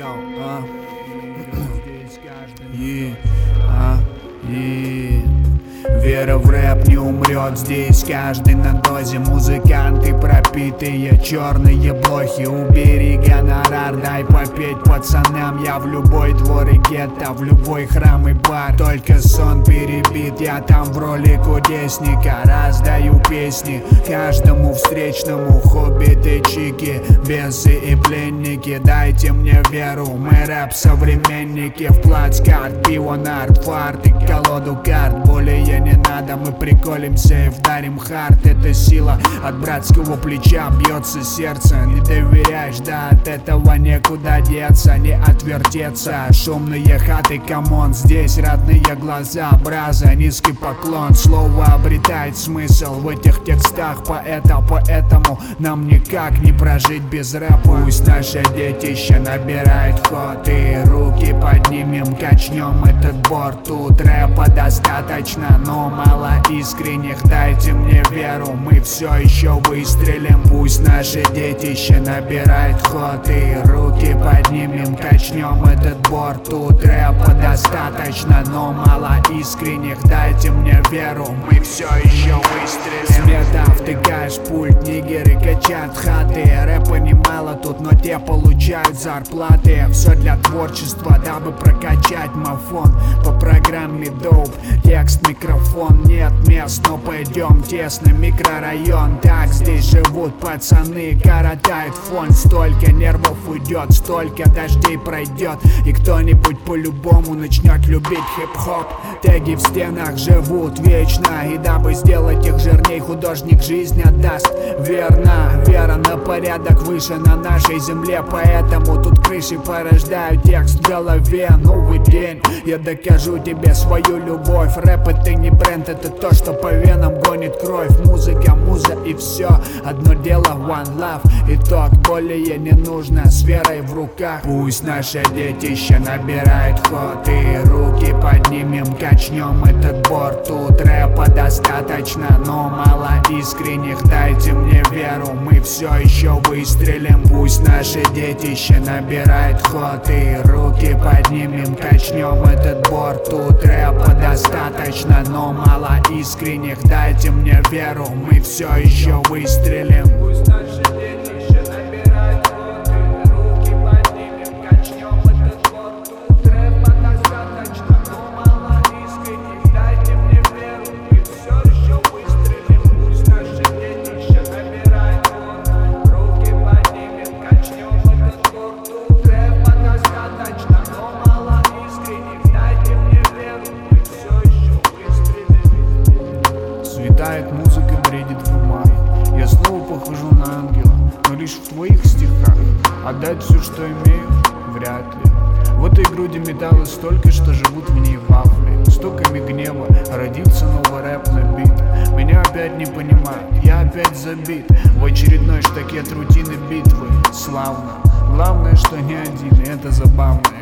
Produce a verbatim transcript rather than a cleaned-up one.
а, и, а, и. Вера в рэп не умрет, здесь каждый на дозе. Музыканты пропитые, черные блохи. Убери гонорар, дай попеть пацанам. Я в любой двор и гетто, в любой храм и бар. Только сон перебит, я там в роли кудесника. Раздаю песни каждому встречному. Хоббиты, чики, бесы и пленники. Дайте мне веру, мы рэп-современники. В плацкарт, пиво, нарт, фарт и колоду карт. Более не надо, мы приколимся и вдарим хард. Это сила от братского плеча, бьется сердце. Не доверяешь, да, от этого некуда деться, не отвертеться. Шумные хаты, камон, здесь родные глаза. Браза, низкий поклон, слово обретает смысл в этих текстах поэта. Поэтому нам никак не прожить без рэпа. Пусть наше детище набирает ход, и руки поднимем, качнем этот борт. Тут рэпа достаточно, но мало искренних. Дайте мне веру, мы все еще выстрелим. Пусть наше детище набирает ход, и руки поднимем, качнем этот борт. Тут рэпа достаточно, но мало искренних. Dайте мне веру, мы все еще выстрелим. Смета втыкаешь пульт, нигеры качают хаты. Рэпа немало тут, но те получают зарплаты. Все для творчества, дабы прокачать мафон. По программе доуп, текст, микрофон. Нет мест, но пойдем тесный микрорайон. Так здесь живут пацаны, коротает фон. Столько нервов уйдет, столько дождей пройдет, и кто-нибудь по-любому начнет любить хип-хоп. Теги в стенах живут вечно, и дабы сделать их жирней, художник жизнь отдаст. Верно, вера на порядок выше на нашей земле. Поэтому тут крыши порождают текст в голове. Новый день, я докажу тебе свою любовь. Рэп это не бренд, это то, что по венам гонит кровь. Музыка, муза и все одно дело, one love. Итог более не нужно, с верой в руках. Пусть наше детище набирает ход, и руки поднимем, качнем этот борт. Тут рэпа достаточно, но мало искренних. Дайте мне веру, мы все еще выстрелим. Пусть наше детище набирает ход, и руки поднимем, качнем этот борт. Тут рэпа достаточно, но мало искренних. Дайте мне веру, мы все еще выстрелим. Пусть наше детище набирает ход, и руки поднимем, качнем этот борт. Тут рэпа достаточно, но мало искренних. Дайте мне веру, мы все еще выстрелим. Пусть наше детище набирает ход, руки поднимем, качнем этот борт. Тут рэпа достаточно, но мало искренних. Дайте мне веру, мы все еще выстрелим. Светает музыка, бредит в ума. Я снова похожу на ангела, но лишь в твоих стихах. Отдать все, что имею, вряд ли. В этой груди металла столько, что живут в ней вафли. Стоками гнева родился новый рэп на бит. Меня опять не понимают, я опять забит в очередной штакет рутины битвы. Славно, главное, что не один, и это забавно.